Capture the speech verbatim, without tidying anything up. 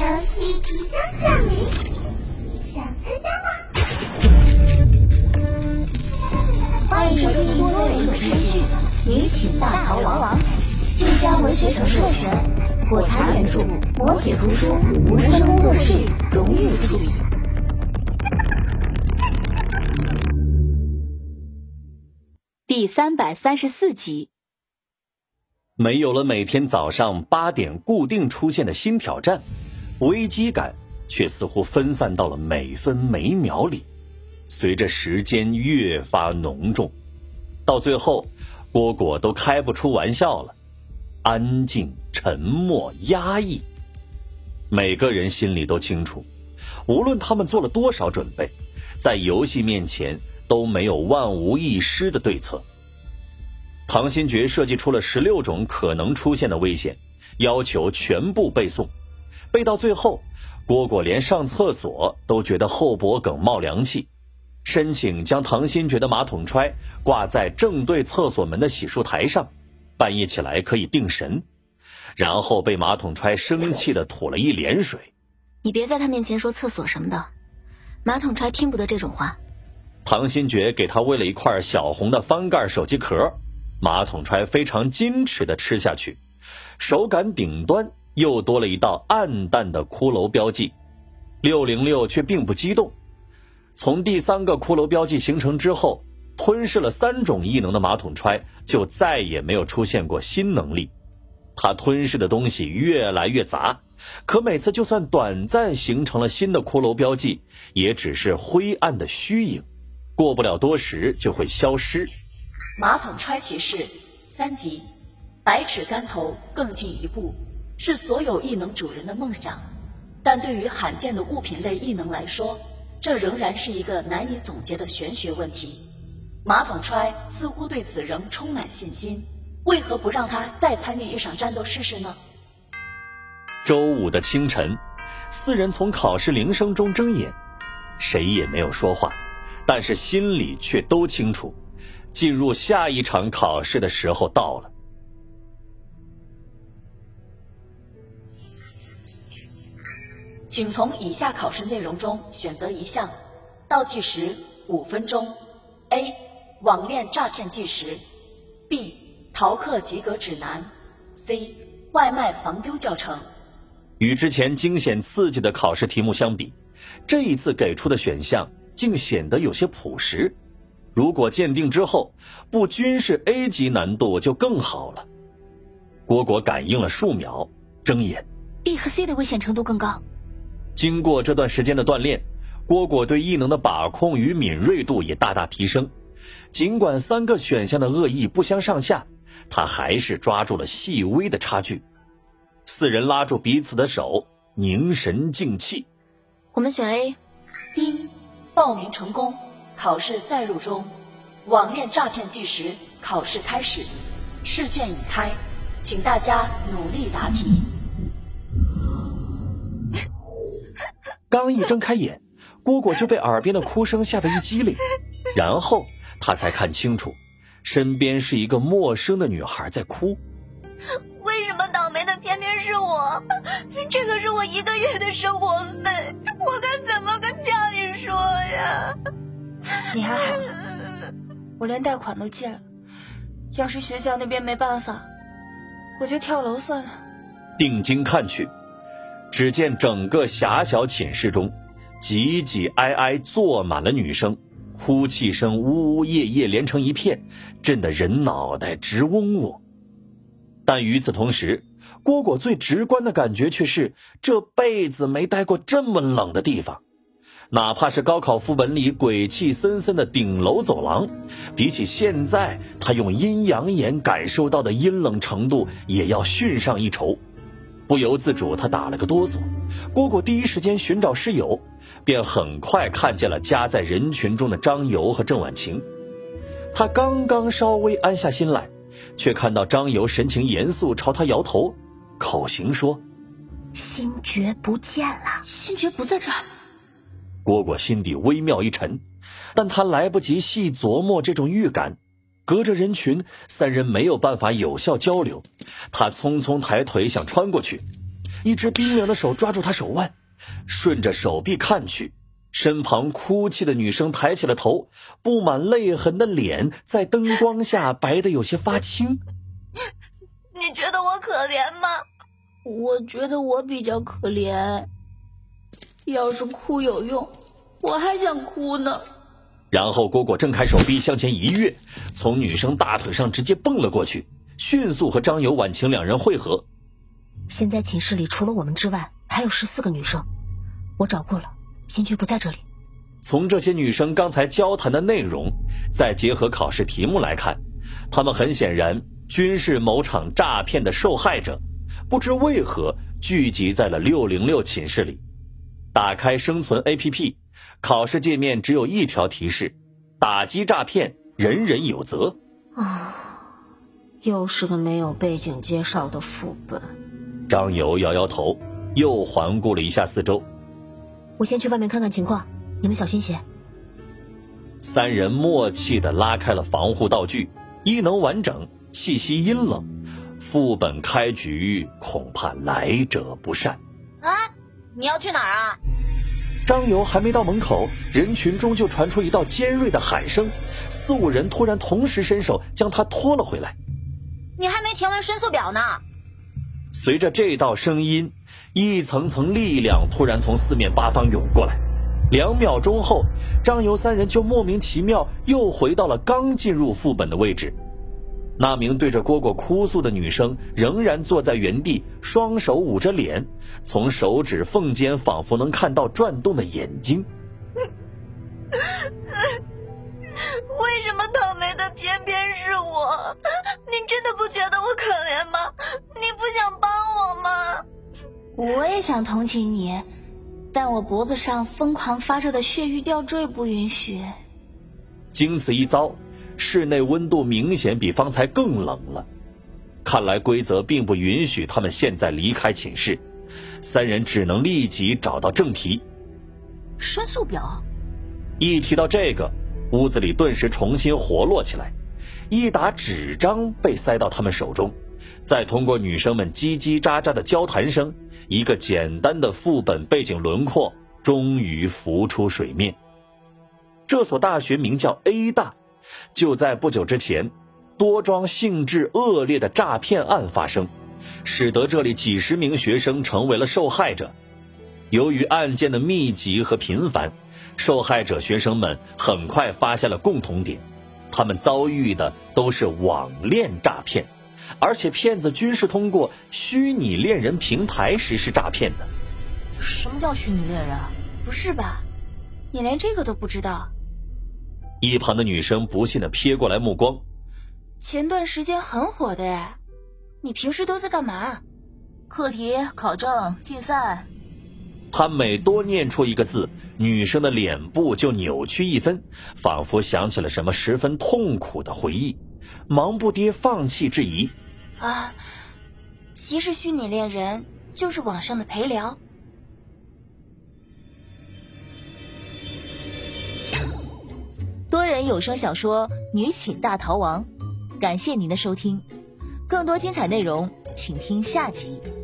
游戏即将降临，想参加吗？欢迎收听多人有声剧《女寝大逃亡》，晋江文学城授权，火柴原著，磨铁读书，无声工作室荣誉出品。 第三百三十四集。 没有了每天早上八点固定出现的新挑战，危机感却似乎分散到了每分每秒里，随着时间越发浓重，到最后蝈蝈都开不出玩笑了，安静、沉默、压抑。每个人心里都清楚，无论他们做了多少准备，在游戏面前都没有万无一失的对策。唐新觉设计出了十六种可能出现的危险，要求全部背诵，背到最后，蝈蝈连上厕所都觉得后脖梗冒凉气，申请将唐新觉的马桶揣挂在正对厕所门的洗漱台上，半夜起来可以定神，然后被马桶揣生气地吐了一脸水。 你别在他面前说厕所什么的，马桶揣听不得这种话。 唐新觉给他喂了一块小红的翻盖手机壳，马桶揣非常矜持地吃下去，手感顶端又多了一道暗淡的骷髅标记。六零六却并不激动，从第三个骷髅标记形成之后，吞噬了三种异能的马桶揣就再也没有出现过新能力。他吞噬的东西越来越杂，可每次就算短暂形成了新的骷髅标记，也只是灰暗的虚影，过不了多时就会消失。 马桶揣骑士三级，百尺竿头更进一步，是所有异能主人的梦想，但对于罕见的物品类异能来说，这仍然是一个难以总结的玄学问题。马桶揣似乎对此仍充满信心，为何不让他再参与一场战斗试试呢？ 周五的清晨，四人从考试铃声中睁眼，谁也没有说话，但是心里却都清楚，进入下一场考试的时候到了。 请从以下考试内容中选择一项，倒计时五分钟。 A. 网恋诈骗计时 B. 逃课及格指南 C. 外卖防丢教程。 与之前惊险刺激的考试题目相比，这一次给出的选项竟显得有些朴实，如果鉴定之后不均是 A 级难度就更好了。蝈蝈感应了数秒，睁眼。 B 和 C 的危险程度更高。 经过这段时间的锻炼，蝈蝈对异能的把控与敏锐度也大大提升，尽管三个选项的恶意不相上下，他还是抓住了细微的差距。四人拉住彼此的手，凝神静气。 我们选 A。 丁，报名成功，考试在入中，网恋诈骗计时考试开始，试卷已开，请大家努力答题。 刚一睁开眼，蝈蝈就被耳边的哭声吓得一激灵，然后他才看清楚，身边是一个陌生的女孩在哭。 为什么倒霉的偏偏是我？这可是我一个月的生活费，我该怎么跟家里说呀？ 你还好，我连贷款都借了，要是学校那边没办法，我就跳楼算了。 定睛看去，只见整个狭小寝室中挤挤挨挨坐满了女生，哭泣声呜呜咽咽连成一片，震得人脑袋直嗡嗡。但与此同时，蝈蝈最直观的感觉却是这辈子没待过这么冷的地方。哪怕是高考副本里鬼气森森的顶楼走廊，比起现在他用阴阳眼感受到的阴冷程度也要逊上一筹。不由自主他打了个哆嗦，蝈蝈第一时间寻找室友，便很快看见了夹在人群中的张游和郑婉晴。他刚刚稍微安下心来，却看到张游神情严肃朝他摇头，口型说： 星爵不见了。 星爵不在这儿。 蝈蝈心底微妙一沉，但他来不及细琢磨这种预感，隔着人群，三人没有办法有效交流。他匆匆抬腿想穿过去， 一只冰凉的手抓住他手腕，顺着手臂看去，身旁哭泣的女生抬起了头，布满泪痕的脸在灯光下白得有些发青。 你觉得我可怜吗？ 我觉得我比较可怜。要是哭有用，我还想哭呢。 然后蝈蝈挣开手臂向前一跃，从女生大腿上直接蹦了过去，迅速和张友、婉晴两人汇合。 现在寝室里除了我们之外还有十四个女生，我找过了，新居不在这里。 从这些女生刚才交谈的内容，再结合考试题目来看，她们很显然均是某场诈骗的受害者，不知为何聚集在了六零六寝室里。打开生存 A P P， 考试界面只有一条提示：打击诈骗，人人有责。 啊，又是个没有背景介绍的副本。 张友摇摇头，又环顾了一下四周。 我先去外面看看情况，你们小心些。 三人默契地拉开了防护道具，伊能完整，气息阴冷。副本开局，恐怕来者不善。 啊，你要去哪儿啊？ 张友还没到门口，人群中就传出一道尖锐的喊声，四五人突然同时伸手将他拖了回来。 你还没填完申诉表呢。 随着这道声音，一层层力量突然从四面八方涌过来。两秒钟后，张游三人就莫名其妙又回到了刚进入副本的位置。那名对着蝈蝈哭诉的女生仍然坐在原地，双手捂着脸，从手指缝间仿佛能看到转动的眼睛。 为什么倒霉的偏偏是我？你真的不觉得我可怜吗？你不想帮我吗？ 我也想同情你，但我脖子上疯狂发热的血瘀吊坠不允许。 经此一遭，室内温度明显比方才更冷了。看来规则并不允许他们现在离开寝室，三人只能立即找到正题。 申诉表。 一提到这个，屋子里顿时重新活络起来，一沓纸张被塞到他们手中，再通过女生们叽叽喳喳的交谈声，一个简单的副本背景轮廓终于浮出水面。这所大学名叫 A 大，就在不久之前，多桩性质恶劣的诈骗案发生，使得这里几十名学生成为了受害者。由于案件的密集和频繁，受害者学生们很快发现了共同点，他们遭遇的都是网恋诈骗，而且骗子均是通过虚拟恋人平台实施诈骗的。 什么叫虚拟恋人啊？ 不是吧？你连这个都不知道？ 一旁的女生不信地瞥过来目光。 前段时间很火的哎，你平时都在干嘛？ 课题、考证、竞赛。 她每多念出一个字，女生的脸部就扭曲一分，仿佛想起了什么十分痛苦的回忆，忙不迭放弃质疑。 啊，其实虚拟恋人就是网上的陪聊。 多人有声小说《女寝大逃亡》，感谢您的收听，更多精彩内容请听下集。